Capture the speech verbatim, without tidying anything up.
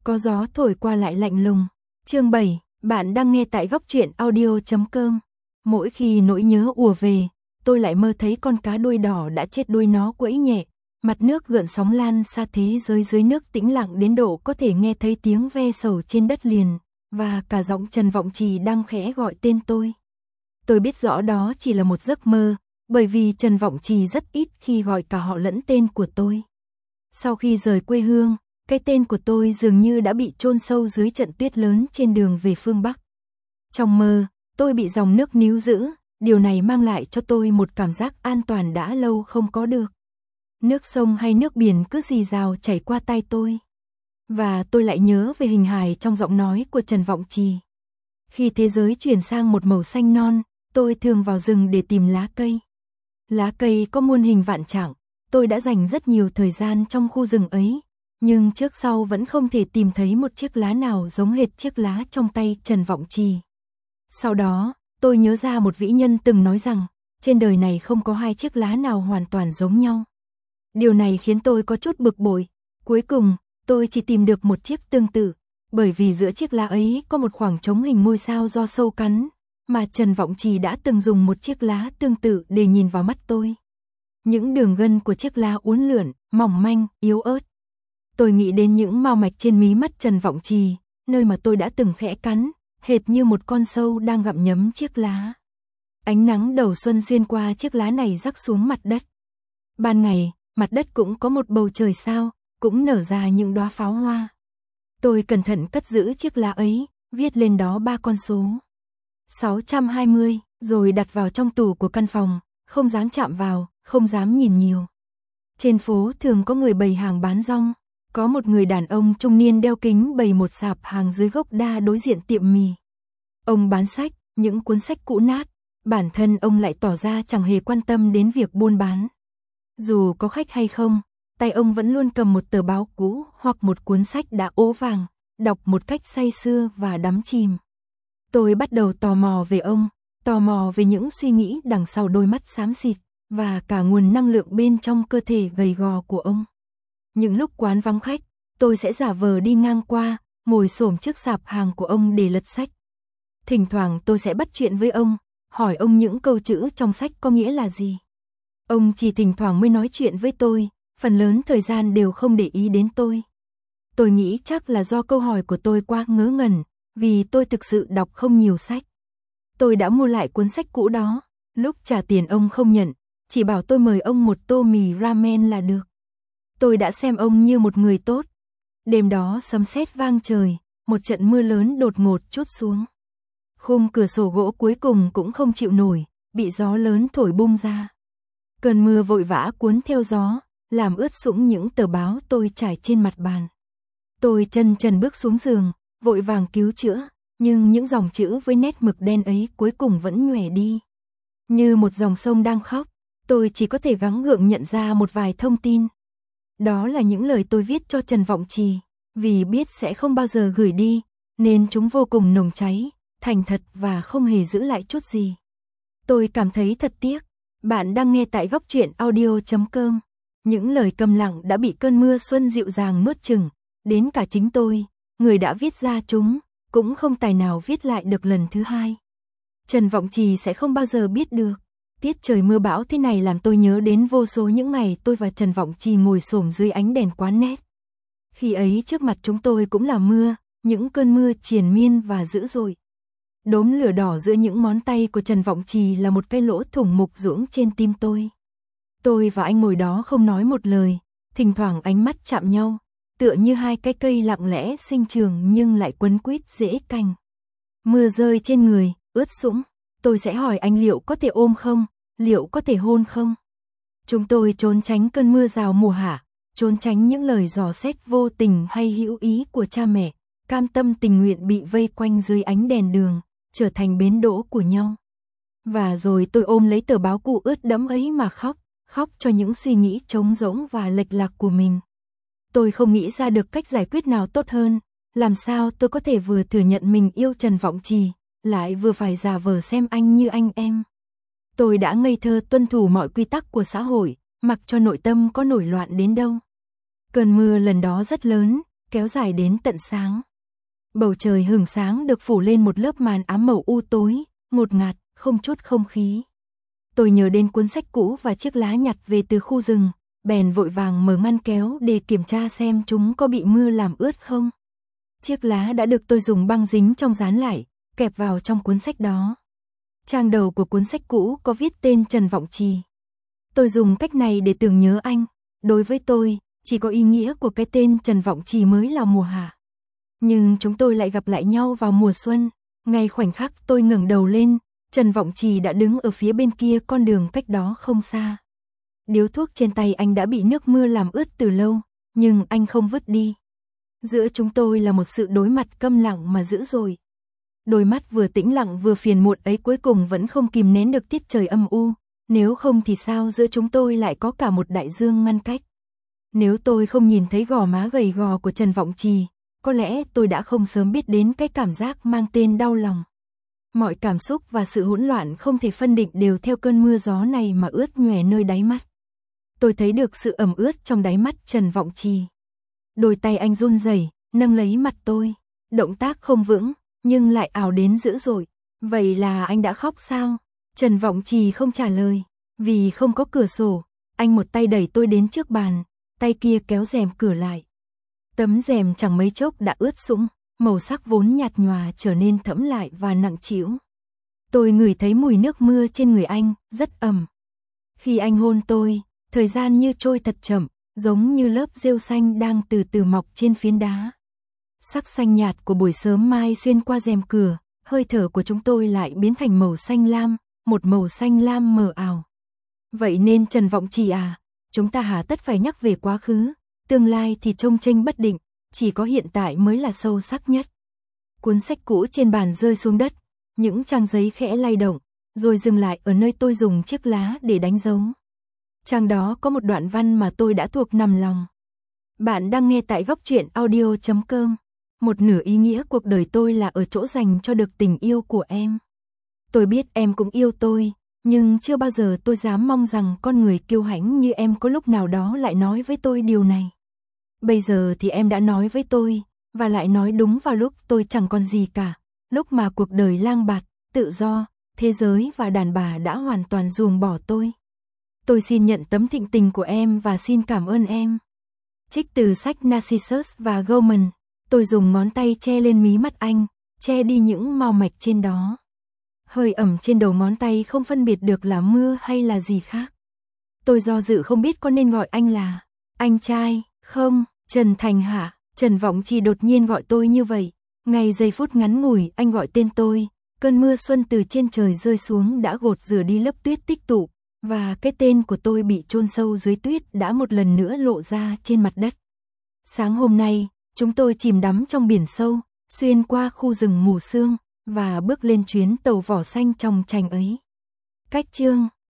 có gió thổi qua lại lạnh lùng. Chương bảy, bạn đang nghe tại góc truyện audio chấm com. Mỗi khi nỗi nhớ ùa về, tôi lại mơ thấy con cá đuôi đỏ đã chết đuôi nó quẫy nhẹ, mặt nước gợn sóng lan xa thế giới dưới nước tĩnh lặng đến độ có thể nghe thấy tiếng ve sầu trên đất liền, và cả giọng Trần Vọng Trì đang khẽ gọi tên tôi. Tôi biết rõ đó chỉ là một giấc mơ, bởi vì Trần Vọng Trì rất ít khi gọi cả họ lẫn tên của tôi. Sau khi rời quê hương, cái tên của tôi dường như đã bị chôn sâu dưới trận tuyết lớn trên đường về phương Bắc. Trong mơ, tôi bị dòng nước níu giữ, điều này mang lại cho tôi một cảm giác an toàn đã lâu không có được. Nước sông hay nước biển cứ rì rào chảy qua tai tôi. Và tôi lại nhớ về hình hài trong giọng nói của Trần Vọng Trì. Khi thế giới chuyển sang một màu xanh non, tôi thường vào rừng để tìm lá cây. Lá cây có muôn hình vạn trạng, tôi đã dành rất nhiều thời gian trong khu rừng ấy, nhưng trước sau vẫn không thể tìm thấy một chiếc lá nào giống hệt chiếc lá trong tay Trần Vọng Trì. Sau đó, tôi nhớ ra một vĩ nhân từng nói rằng, trên đời này không có hai chiếc lá nào hoàn toàn giống nhau. Điều này khiến tôi có chút bực bội. Cuối cùng, tôi chỉ tìm được một chiếc tương tự, bởi vì giữa chiếc lá ấy có một khoảng trống hình ngôi sao do sâu cắn, mà Trần Vọng Trì đã từng dùng một chiếc lá tương tự để nhìn vào mắt tôi. Những đường gân của chiếc lá uốn lượn, mỏng manh, yếu ớt. Tôi nghĩ đến những mao mạch trên mí mắt Trần Vọng Trì, nơi mà tôi đã từng khẽ cắn, hệt như một con sâu đang gặm nhấm chiếc lá. Ánh nắng đầu xuân xuyên qua chiếc lá này rắc xuống mặt đất. Ban ngày, mặt đất cũng có một bầu trời sao, cũng nở ra những đóa pháo hoa. Tôi cẩn thận cất giữ chiếc lá ấy, viết lên đó ba con số. sáu trăm hai mươi, rồi đặt vào trong tủ của căn phòng, không dám chạm vào, không dám nhìn nhiều. Trên phố thường có người bày hàng bán rong, có một người đàn ông trung niên đeo kính bày một sạp hàng dưới gốc đa đối diện tiệm mì. Ông bán sách, những cuốn sách cũ nát, bản thân ông lại tỏ ra chẳng hề quan tâm đến việc buôn bán. Dù có khách hay không, tay ông vẫn luôn cầm một tờ báo cũ hoặc một cuốn sách đã ố vàng, đọc một cách say sưa và đắm chìm. Tôi bắt đầu tò mò về ông, tò mò về những suy nghĩ đằng sau đôi mắt xám xịt, và cả nguồn năng lượng bên trong cơ thể gầy gò của ông. Những lúc quán vắng khách, tôi sẽ giả vờ đi ngang qua, ngồi xổm trước sạp hàng của ông để lật sách. Thỉnh thoảng tôi sẽ bắt chuyện với ông, hỏi ông những câu chữ trong sách có nghĩa là gì. Ông chỉ thỉnh thoảng mới nói chuyện với tôi, phần lớn thời gian đều không để ý đến tôi. Tôi nghĩ chắc là do câu hỏi của tôi quá ngớ ngẩn, vì tôi thực sự đọc không nhiều sách. Tôi đã mua lại cuốn sách cũ đó, lúc trả tiền ông không nhận, chỉ bảo tôi mời ông một tô mì ramen là được. Tôi đã xem ông như một người tốt. Đêm đó sấm sét vang trời, một trận mưa lớn đột ngột trút xuống. Khung cửa sổ gỗ cuối cùng cũng không chịu nổi, bị gió lớn thổi bung ra. Cơn mưa vội vã cuốn theo gió, làm ướt sũng những tờ báo tôi trải trên mặt bàn. Tôi chân trần bước xuống giường, vội vàng cứu chữa, nhưng những dòng chữ với nét mực đen ấy cuối cùng vẫn nhòe đi. Như một dòng sông đang khóc, tôi chỉ có thể gắng gượng nhận ra một vài thông tin. Đó là những lời tôi viết cho Trần Vọng Trì, vì biết sẽ không bao giờ gửi đi, nên chúng vô cùng nồng cháy, thành thật và không hề giữ lại chút gì. Tôi cảm thấy thật tiếc. Bạn đang nghe tại góc truyện audio chấm com. Những lời câm lặng đã bị cơn mưa xuân dịu dàng nuốt chửng, đến cả chính tôi, người đã viết ra chúng, cũng không tài nào viết lại được lần thứ hai. Trần Vọng Trì sẽ không bao giờ biết được. Tiết trời mưa bão thế này làm tôi nhớ đến vô số những ngày tôi và Trần Vọng Trì ngồi xổm dưới ánh đèn quán nét. Khi ấy trước mặt chúng tôi cũng là mưa, những cơn mưa triền miên và dữ dội. Đốm lửa đỏ giữa những ngón tay của Trần Vọng Trì là một cái lỗ thủng mục ruỗng trên tim tôi. Tôi và anh ngồi đó không nói một lời, thỉnh thoảng ánh mắt chạm nhau, tựa như hai cái cây lặng lẽ sinh trường nhưng lại quấn quýt rễ cành. Mưa rơi trên người, ướt sũng, tôi sẽ hỏi anh liệu có thể ôm không, liệu có thể hôn không. Chúng tôi trốn tránh cơn mưa rào mùa hạ, trốn tránh những lời dò xét vô tình hay hữu ý của cha mẹ, cam tâm tình nguyện bị vây quanh dưới ánh đèn đường, trở thành bến đỗ của nhau. Và rồi tôi ôm lấy tờ báo cũ ướt đẫm ấy mà khóc, khóc cho những suy nghĩ trống rỗng và lệch lạc của mình. Tôi không nghĩ ra được cách giải quyết nào tốt hơn, làm sao tôi có thể vừa thừa nhận mình yêu Trần Vọng Trì, lại vừa phải giả vờ xem anh như anh em. Tôi đã ngây thơ tuân thủ mọi quy tắc của xã hội, mặc cho nội tâm có nổi loạn đến đâu. Cơn mưa lần đó rất lớn, kéo dài đến tận sáng. Bầu trời hừng sáng được phủ lên một lớp màn ám màu u tối, ngột ngạt, không chút không khí. Tôi nhớ đến cuốn sách cũ và chiếc lá nhặt về từ khu rừng, bèn vội vàng mở ngăn kéo để kiểm tra xem chúng có bị mưa làm ướt không. Chiếc lá đã được tôi dùng băng dính trong dán lại, kẹp vào trong cuốn sách đó. Trang đầu của cuốn sách cũ có viết tên Trần Vọng Trì. Tôi dùng cách này để tưởng nhớ anh. Đối với tôi, chỉ có ý nghĩa của cái tên Trần Vọng Trì mới là mùa hạ. Nhưng chúng tôi lại gặp lại nhau vào mùa xuân. Ngay khoảnh khắc tôi ngẩng đầu lên, Trần Vọng Trì đã đứng ở phía bên kia con đường cách đó không xa. Điếu thuốc trên tay anh đã bị nước mưa làm ướt từ lâu, nhưng anh không vứt đi. Giữa chúng tôi là một sự đối mặt câm lặng mà dữ dội. Đôi mắt vừa tĩnh lặng vừa phiền muộn ấy cuối cùng vẫn không kìm nén được tiết trời âm u, nếu không thì sao giữa chúng tôi lại có cả một đại dương ngăn cách. Nếu tôi không nhìn thấy gò má gầy gò của Trần Vọng Trì, có lẽ tôi đã không sớm biết đến cái cảm giác mang tên đau lòng. Mọi cảm xúc và sự hỗn loạn không thể phân định đều theo cơn mưa gió này mà ướt nhòe nơi đáy mắt. Tôi thấy được sự ẩm ướt trong đáy mắt Trần Vọng Trì. Đôi tay anh run rẩy, nâng lấy mặt tôi, động tác không vững, nhưng lại ảo đến dữ dội. Vậy là anh đã khóc sao? Trần Vọng Trì không trả lời, vì không có cửa sổ, anh một tay đẩy tôi đến trước bàn, tay kia kéo rèm cửa lại. Tấm rèm chẳng mấy chốc đã ướt sũng, màu sắc vốn nhạt nhòa trở nên thẫm lại và nặng trĩu. Tôi ngửi thấy mùi nước mưa trên người anh, rất ẩm. Khi anh hôn tôi, thời gian như trôi thật chậm, giống như lớp rêu xanh đang từ từ mọc trên phiến đá. Sắc xanh nhạt của buổi sớm mai xuyên qua rèm cửa, hơi thở của chúng tôi lại biến thành màu xanh lam, một màu xanh lam mờ ảo. Vậy nên Trần Vọng Trì à, chúng ta hà tất phải nhắc về quá khứ, tương lai thì trông chênh bất định, chỉ có hiện tại mới là sâu sắc nhất. Cuốn sách cũ trên bàn rơi xuống đất, những trang giấy khẽ lay động, rồi dừng lại ở nơi tôi dùng chiếc lá để đánh dấu. Trang đó có một đoạn văn mà tôi đã thuộc nằm lòng. Bạn đang nghe tại góc truyện audio chấm com. Một nửa ý nghĩa cuộc đời tôi là ở chỗ dành cho được tình yêu của em. Tôi biết em cũng yêu tôi, nhưng chưa bao giờ tôi dám mong rằng con người kiêu hãnh như em có lúc nào đó lại nói với tôi điều này. Bây giờ thì em đã nói với tôi, và lại nói đúng vào lúc tôi chẳng còn gì cả, lúc mà cuộc đời lang bạt, tự do, thế giới và đàn bà đã hoàn toàn ruồng bỏ tôi. Tôi xin nhận tấm thịnh tình của em và xin cảm ơn em. Trích từ sách Narcissus và Goldman, tôi dùng ngón tay che lên mí mắt anh, che đi những mao mạch trên đó. Hơi ẩm trên đầu ngón tay không phân biệt được là mưa hay là gì khác. Tôi do dự không biết có nên gọi anh là anh trai, không, Trần Thành hả? Trần Vọng Trì đột nhiên gọi tôi như vậy. Ngay giây phút ngắn ngủi anh gọi tên tôi, cơn mưa xuân từ trên trời rơi xuống đã gột rửa đi lớp tuyết tích tụ, và cái tên của tôi bị chôn sâu dưới tuyết đã một lần nữa lộ ra trên mặt đất. Sáng hôm nay, chúng tôi chìm đắm trong biển sâu, xuyên qua khu rừng mù sương, và bước lên chuyến tàu vỏ xanh trong chành ấy. Cách chương